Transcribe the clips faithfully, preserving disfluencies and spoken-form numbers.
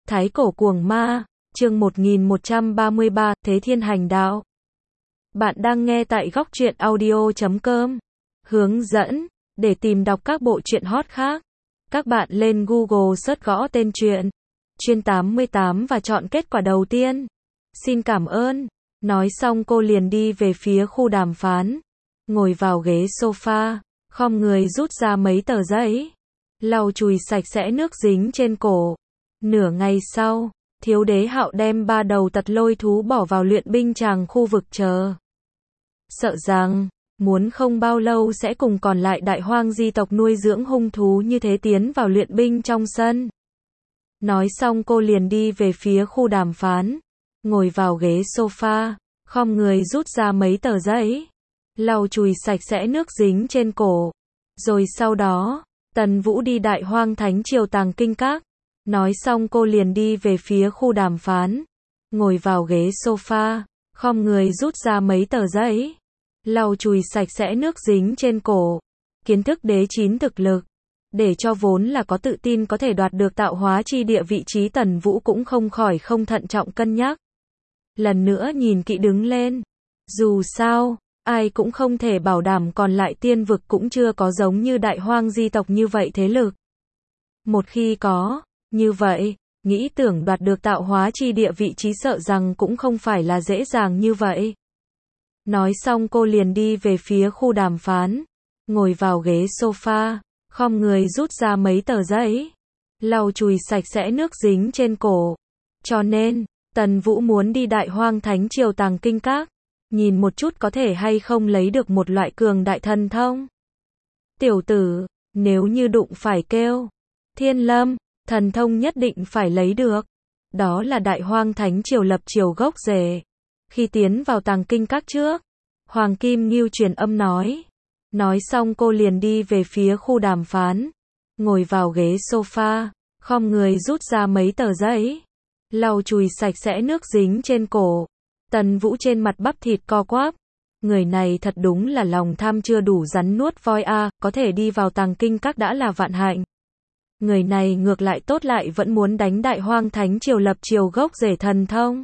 Thái cổ cuồng ma, chương một nghìn một trăm ba mươi ba, Thế Thiên Hành Đạo. Bạn đang nghe tại góc truyện audio chấm com. Hướng dẫn, để tìm đọc các bộ truyện hot khác, các bạn lên Google search gõ tên truyện Chuyên tám mươi tám và chọn kết quả đầu tiên. Xin cảm ơn. Nói xong cô liền đi về phía khu đàm phán, ngồi vào ghế sofa, khom người rút ra mấy tờ giấy, lau chùi sạch sẽ nước dính trên cổ. Nửa ngày sau, Thiếu Đế Hạo đem ba đầu tật lôi thú bỏ vào luyện binh tràng khu vực chờ. Sợ rằng, muốn không bao lâu sẽ cùng còn lại đại hoang di tộc nuôi dưỡng hung thú như thế tiến vào luyện binh trong sân. Nói xong cô liền đi về phía khu đàm phán, ngồi vào ghế sofa, khom người rút ra mấy tờ giấy, lau chùi sạch sẽ nước dính trên cổ. Rồi sau đó, Tần Vũ đi Đại Hoang Thánh Triều Tàng Kinh Các. Nói xong cô liền đi về phía khu đàm phán, ngồi vào ghế sofa, khom người rút ra mấy tờ giấy, lau chùi sạch sẽ nước dính trên cổ. Kiến thức đế chín thực lực, để cho vốn là có tự tin có thể đoạt được tạo hóa chi địa vị trí Tần Vũ cũng không khỏi không thận trọng cân nhắc. Lần nữa nhìn kỹ đứng lên. Dù sao, ai cũng không thể bảo đảm còn lại tiên vực cũng chưa có giống như đại hoang di tộc như vậy thế lực. Một khi có, như vậy, nghĩ tưởng đoạt được tạo hóa chi địa vị trí sợ rằng cũng không phải là dễ dàng như vậy. Nói xong cô liền đi về phía khu đàm phán, ngồi vào ghế sofa, khom người rút ra mấy tờ giấy, lau chùi sạch sẽ nước dính trên cổ. Cho nên, Tần Vũ muốn đi Đại Hoang Thánh Triều Tàng Kinh Các, nhìn một chút có thể hay không lấy được một loại cường đại thần thông. Tiểu tử, nếu như đụng phải kêu Thiên Lâm, thần thông nhất định phải lấy được. Đó là Đại Hoang Thánh Triều lập triều gốc rễ. Khi tiến vào Tàng Kinh Các trước, Hoàng Kim Ngưu truyền âm nói. Nói xong cô liền đi về phía khu đàm phán, ngồi vào ghế sofa, khom người rút ra mấy tờ giấy, lau chùi sạch sẽ nước dính trên cổ. Tần Vũ trên mặt bắp thịt co quắp. Người này thật đúng là lòng tham chưa đủ rắn nuốt voi a, à, có thể đi vào Tàng Kinh Các đã là vạn hạnh. Người này ngược lại tốt lại vẫn muốn đánh Đại Hoang Thánh Triều lập triều gốc rễ thần thông.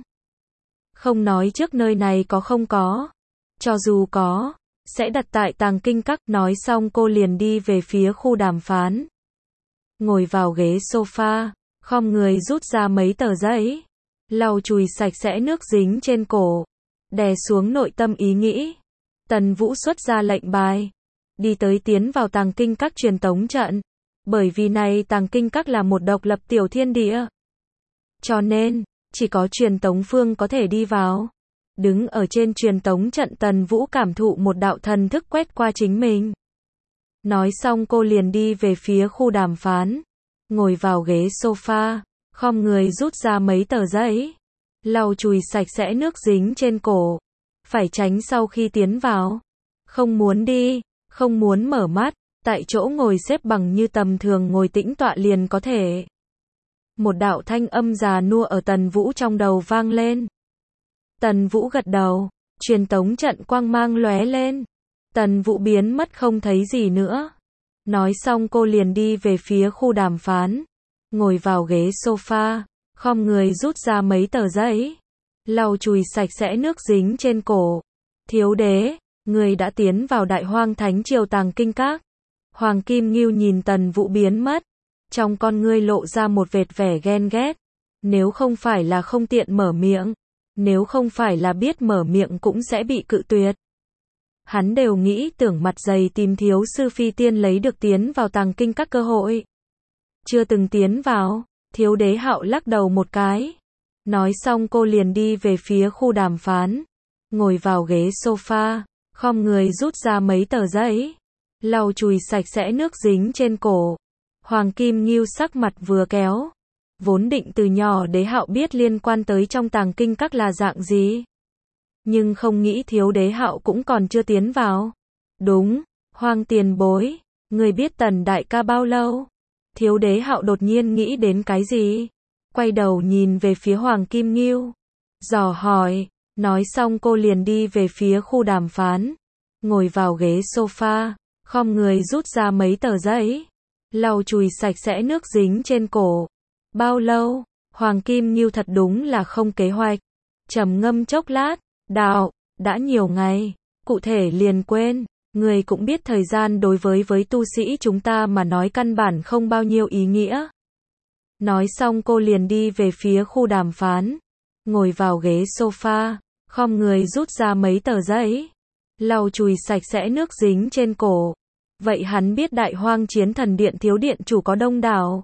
Không nói trước nơi này có không có, cho dù có, sẽ đặt tại Tàng Kinh Các. Nói xong cô liền đi về phía khu đàm phán, ngồi vào ghế sofa, khom người rút ra mấy tờ giấy, lau chùi sạch sẽ nước dính trên cổ, đè xuống nội tâm ý nghĩ. Tần Vũ xuất ra lệnh bài, đi tới tiến vào Tàng Kinh Các truyền tống trận. Bởi vì này Tàng Kinh Các là một độc lập tiểu thiên địa, cho nên, chỉ có truyền tống phương có thể đi vào. Đứng ở trên truyền tống trận, Tần Vũ cảm thụ một đạo thần thức quét qua chính mình. Nói xong cô liền đi về phía khu đàm phán, ngồi vào ghế sofa, khom người rút ra mấy tờ giấy, lau chùi sạch sẽ nước dính trên cổ. Phải tránh sau khi tiến vào, không muốn đi, không muốn mở mắt, tại chỗ ngồi xếp bằng như tầm thường ngồi tĩnh tọa liền có thể. Một đạo thanh âm già nua ở Tần Vũ trong đầu vang lên. Tần Vũ gật đầu, truyền tống trận quang mang lóe lên. Tần Vũ biến mất không thấy gì nữa. Nói xong cô liền đi về phía khu đàm phán, ngồi vào ghế sofa, khom người rút ra mấy tờ giấy, lau chùi sạch sẽ nước dính trên cổ. Thiếu đế, người đã tiến vào Đại Hoang Thánh Triều Tàng Kinh Các. Hoàng Kim Ngưu nhìn Tần Vũ biến mất, trong con ngươi lộ ra một vệt vẻ ghen ghét. Nếu không phải là không tiện mở miệng, nếu không phải là biết mở miệng cũng sẽ bị cự tuyệt, hắn đều nghĩ tưởng mặt dày tìm thiếu sư phi tiên lấy được tiến vào Tàng Kinh Các cơ hội. Chưa từng tiến vào. Thiếu Đế Hạo lắc đầu một cái. Nói xong cô liền đi về phía khu đàm phán, ngồi vào ghế sofa, khom người rút ra mấy tờ giấy, lau chùi sạch sẽ nước dính trên cổ. Hoàng Kim Ngưu sắc mặt vừa kéo. Vốn định từ nhỏ Đế Hạo biết liên quan tới trong Tàng Kinh Các là dạng gì, nhưng không nghĩ Thiếu Đế Hạo cũng còn chưa tiến vào. Đúng, Hoàng tiền bối, người biết Tần đại ca bao lâu? Thiếu Đế Hạo đột nhiên nghĩ đến cái gì, quay đầu nhìn về phía Hoàng Kim Ngưu, dò hỏi. Nói xong cô liền đi về phía khu đàm phán, ngồi vào ghế sofa, khom người rút ra mấy tờ giấy, lau chùi sạch sẽ nước dính trên cổ. Bao lâu? Hoàng Kim Ngưu thật đúng là không kế hoạch. Trầm ngâm chốc lát, đạo, đã nhiều ngày, cụ thể liền quên, người cũng biết thời gian đối với với tu sĩ chúng ta mà nói căn bản không bao nhiêu ý nghĩa. Nói xong cô liền đi về phía khu đàm phán, ngồi vào ghế sofa, khom người rút ra mấy tờ giấy, lau chùi sạch sẽ nước dính trên cổ. Vậy hắn biết Đại Hoang Chiến Thần Điện thiếu điện chủ có đông đảo.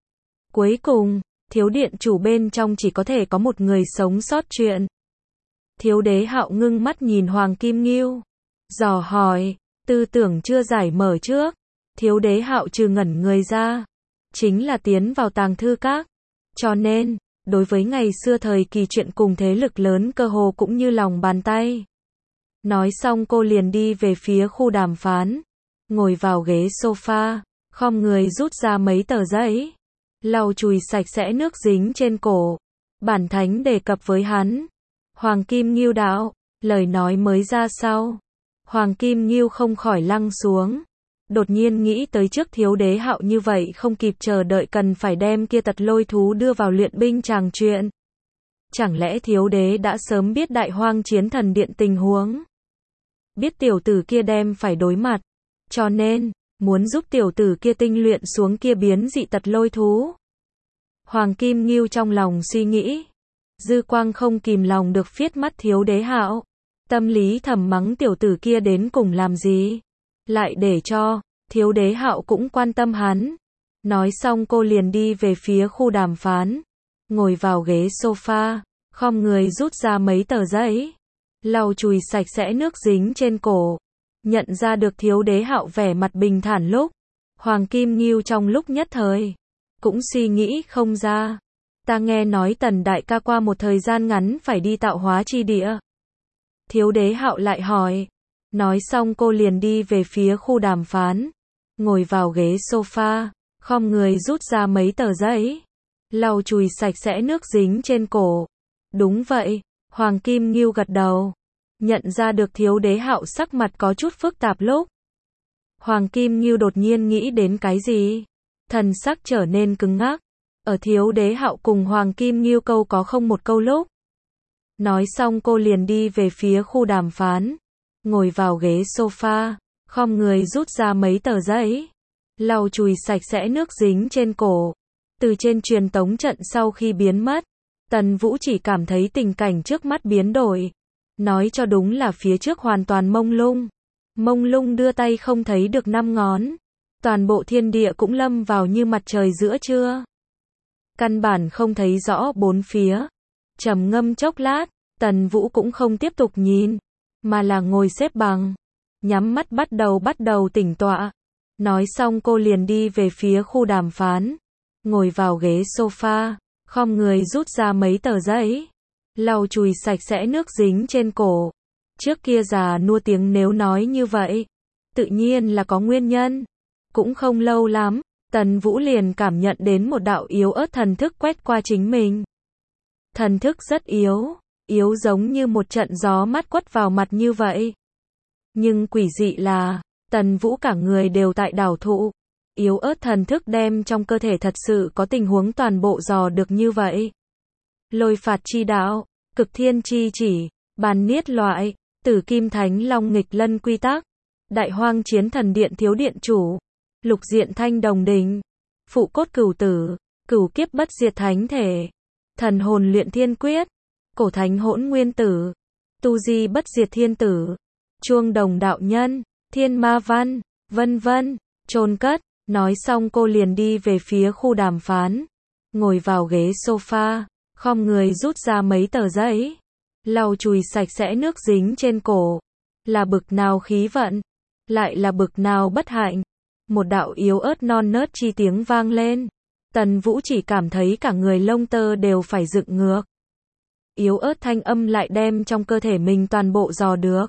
Cuối cùng, thiếu điện chủ bên trong chỉ có thể có một người sống sót chuyện. Thiếu đế Hạo ngưng mắt nhìn Hoàng Kim Ngưu, dò hỏi, tư tưởng chưa giải mở trước. Thiếu đế Hạo trừ ngẩn người ra, chính là tiến vào tàng thư các. Cho nên, đối với ngày xưa thời kỳ chuyện cùng thế lực lớn cơ hồ cũng như lòng bàn tay. Nói xong cô liền đi về phía khu đàm phán, ngồi vào ghế sofa, khom người rút ra mấy tờ giấy, lau chùi sạch sẽ nước dính trên cổ. Bản thánh đề cập với hắn. Hoàng Kim Ngưu đạo, lời nói mới ra sau. Hoàng Kim Ngưu không khỏi lăng xuống. Đột nhiên nghĩ tới trước thiếu đế Hạo như vậy không kịp chờ đợi cần phải đem kia tật lôi thú đưa vào luyện binh tràng chuyện. Chẳng lẽ thiếu đế đã sớm biết Đại Hoang Chiến Thần Điện tình huống? Biết tiểu tử kia đem phải đối mặt. Cho nên, muốn giúp tiểu tử kia tinh luyện xuống kia biến dị tật lôi thú. Hoàng Kim Ngưu trong lòng suy nghĩ. Dư quang không kìm lòng được phiết mắt thiếu đế Hạo. Tâm lý thầm mắng tiểu tử kia đến cùng làm gì. Lại để cho, thiếu đế Hạo cũng quan tâm hắn. Nói xong cô liền đi về phía khu đàm phán. Ngồi vào ghế sofa, khom người rút ra mấy tờ giấy. Lau chùi sạch sẽ nước dính trên cổ. Nhận ra được thiếu đế Hạo vẻ mặt bình thản lúc. Hoàng Kim Ngưu trong lúc nhất thời. Cũng suy nghĩ không ra. Ta nghe nói Tần đại ca qua một thời gian ngắn phải đi tạo hóa chi địa. Thiếu đế Hạo lại hỏi. Nói xong cô liền đi về phía khu đàm phán. Ngồi vào ghế sofa, khom người rút ra mấy tờ giấy. Lau chùi sạch sẽ nước dính trên cổ. Đúng vậy, Hoàng Kim Ngưu gật đầu. Nhận ra được thiếu đế Hạo sắc mặt có chút phức tạp lúc. Hoàng Kim Ngưu đột nhiên nghĩ đến cái gì? Thần sắc trở nên cứng ngắc. Ở thiếu đế Hạo cùng Hoàng Kim Ngưu câu có không một câu lúc. Nói xong cô liền đi về phía khu đàm phán. Ngồi vào ghế sofa, khom người rút ra mấy tờ giấy. Lau chùi sạch sẽ nước dính trên cổ. Từ trên truyền tống trận sau khi biến mất, Tần Vũ chỉ cảm thấy tình cảnh trước mắt biến đổi. Nói cho đúng là phía trước hoàn toàn mông lung. Mông lung đưa tay không thấy được năm ngón. Toàn bộ thiên địa cũng lâm vào như mặt trời giữa trưa. Căn bản không thấy rõ bốn phía. Trầm ngâm chốc lát, Tần Vũ cũng không tiếp tục nhìn, mà là ngồi xếp bằng. Nhắm mắt bắt đầu bắt đầu tỉnh tọa. Nói xong cô liền đi về phía khu đàm phán. Ngồi vào ghế sofa, khom người rút ra mấy tờ giấy. Lau chùi sạch sẽ nước dính trên cổ. Trước kia già nua tiếng nếu nói như vậy. Tự nhiên là có nguyên nhân. Cũng không lâu lắm, Tần Vũ liền cảm nhận đến một đạo yếu ớt thần thức quét qua chính mình. Thần thức rất yếu, yếu giống như một trận gió mát quất vào mặt như vậy. Nhưng quỷ dị là, Tần Vũ cả người đều tại đảo thụ. Yếu ớt thần thức đem trong cơ thể thật sự có tình huống toàn bộ dò được như vậy. Lôi phạt chi đạo, cực thiên chi chỉ, bàn niết loại, tử kim thánh long nghịch lân quy tắc, Đại Hoang Chiến Thần Điện thiếu điện chủ, lục diện thanh đồng đình, phụ cốt cửu tử, cửu kiếp bất diệt thánh thể, thần hồn luyện thiên quyết, cổ thánh hỗn nguyên tử, tu di bất diệt thiên tử, chuông đồng đạo nhân, thiên ma văn, vân vân, chôn cất. Nói xong cô liền đi về phía khu đàm phán. Ngồi vào ghế sofa, khom người rút ra mấy tờ giấy. Lau chùi sạch sẽ nước dính trên cổ. Là bực nào khí vận, lại là bực nào bất hạnh. Một đạo yếu ớt non nớt chi tiếng vang lên. Tần Vũ chỉ cảm thấy cả người lông tơ đều phải dựng ngược. Yếu ớt thanh âm lại đem trong cơ thể mình toàn bộ dò được.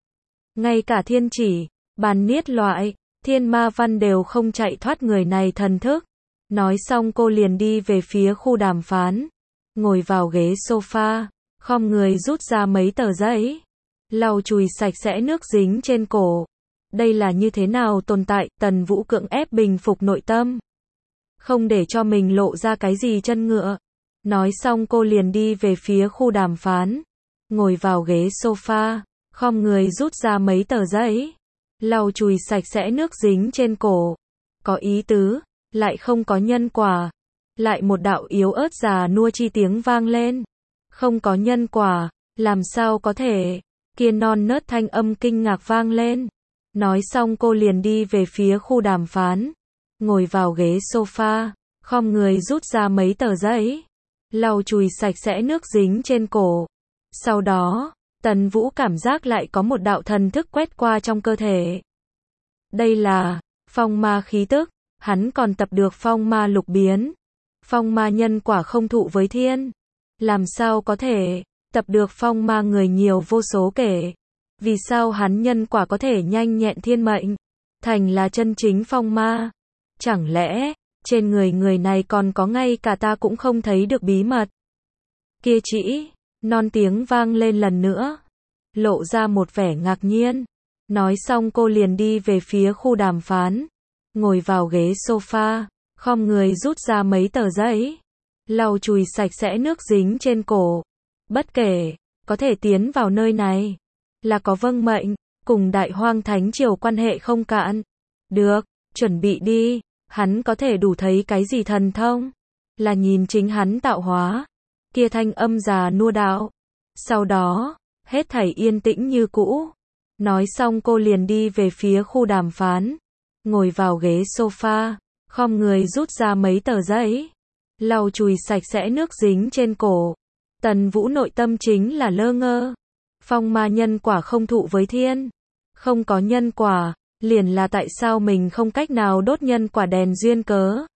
Ngay cả thiên chỉ, bàn niết loại, thiên ma văn đều không chạy thoát người này thần thức. Nói xong cô liền đi về phía khu đàm phán. Ngồi vào ghế sofa, khom người rút ra mấy tờ giấy. Lau chùi sạch sẽ nước dính trên cổ. Đây là như thế nào tồn tại, Tần Vũ cưỡng ép bình phục nội tâm. Không để cho mình lộ ra cái gì chân ngựa. Nói xong cô liền đi về phía khu đàm phán, ngồi vào ghế sofa, khom người rút ra mấy tờ giấy, lau chùi sạch sẽ nước dính trên cổ. Có ý tứ, lại không có nhân quả. Lại một đạo yếu ớt già nua chi tiếng vang lên. Không có nhân quả, làm sao có thể? Kia non nớt thanh âm kinh ngạc vang lên. Nói xong cô liền đi về phía khu đàm phán, ngồi vào ghế sofa, khom người rút ra mấy tờ giấy, lau chùi sạch sẽ nước dính trên cổ. Sau đó, Tần Vũ cảm giác lại có một đạo thần thức quét qua trong cơ thể. Đây là phong ma khí tức, hắn còn tập được phong ma lục biến. Phong ma nhân quả không thụ với thiên. Làm sao có thể tập được phong ma người nhiều vô số kể? Vì sao hắn nhân quả có thể nhanh nhẹn thiên mệnh, thành là chân chính phong ma? Chẳng lẽ, trên người người này còn có ngay cả ta cũng không thấy được bí mật? Kia chỉ, non tiếng vang lên lần nữa, lộ ra một vẻ ngạc nhiên. Nói xong cô liền đi về phía khu đàm phán, ngồi vào ghế sofa, khom người rút ra mấy tờ giấy, lau chùi sạch sẽ nước dính trên cổ. Bất kể, có thể tiến vào nơi này, là có vâng mệnh, cùng Đại Hoang Thánh Triều quan hệ không cạn. Được, chuẩn bị đi, hắn có thể đủ thấy cái gì thần thông? Là nhìn chính hắn tạo hóa. Kia thanh âm già nua đạo. Sau đó, hết thảy yên tĩnh như cũ. Nói xong cô liền đi về phía khu đàm phán, ngồi vào ghế sofa, khom người rút ra mấy tờ giấy, lau chùi sạch sẽ nước dính trên cổ. Tần Vũ nội tâm chính là lơ ngơ. Phong ma nhân quả không thụ với thiên. Không có nhân quả, liền là tại sao mình không cách nào đốt nhân quả đèn duyên cớ.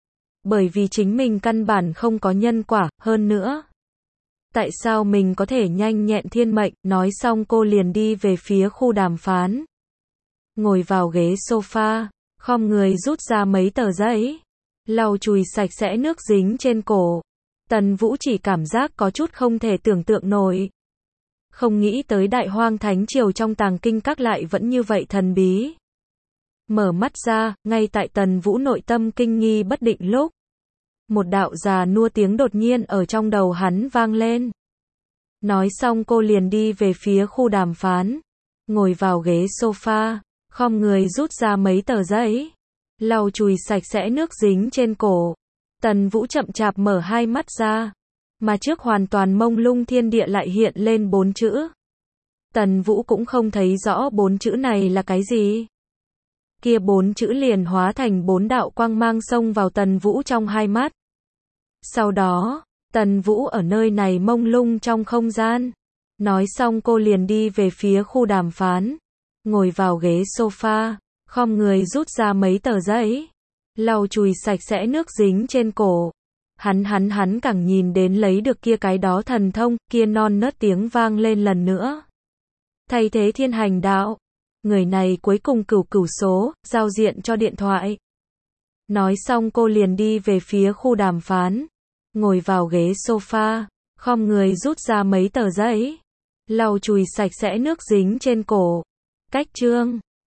Bởi vì chính mình căn bản không có nhân quả, hơn nữa. Tại sao mình có thể nhanh nhẹn thiên mệnh? Nói xong cô liền đi về phía khu đàm phán, ngồi vào ghế sofa, khom người rút ra mấy tờ giấy, lau chùi sạch sẽ nước dính trên cổ. Tần Vũ chỉ cảm giác có chút không thể tưởng tượng nổi. Không nghĩ tới Đại Hoang Thánh Triều trong tàng kinh các lại vẫn như vậy thần bí. Mở mắt ra, ngay tại Tần Vũ nội tâm kinh nghi bất định lúc, một đạo già nua tiếng đột nhiên ở trong đầu hắn vang lên. Nói xong cô liền đi về phía khu đàm phán, ngồi vào ghế sofa, khom người rút ra mấy tờ giấy, lau chùi sạch sẽ nước dính trên cổ. Tần Vũ chậm chạp mở hai mắt ra, mà trước hoàn toàn mông lung thiên địa lại hiện lên bốn chữ. Tần Vũ cũng không thấy rõ bốn chữ này là cái gì. Kia bốn chữ liền hóa thành bốn đạo quang mang xông vào Tần Vũ trong hai mắt. Sau đó, Tần Vũ ở nơi này mông lung trong không gian. Nói xong cô liền đi về phía khu đàm phán, ngồi vào ghế sofa, khom người rút ra mấy tờ giấy, lau chùi sạch sẽ nước dính trên cổ. Hắn hắn hắn càng nhìn đến lấy được kia cái đó thần thông, kia non nớt tiếng vang lên lần nữa. Thay thế thiên hành đạo. Người này cuối cùng cửu cửu số, giao diện cho điện thoại. Nói xong cô liền đi về phía khu đàm phán, ngồi vào ghế sofa, khom người rút ra mấy tờ giấy, lau chùi sạch sẽ nước dính trên cổ. Cách chương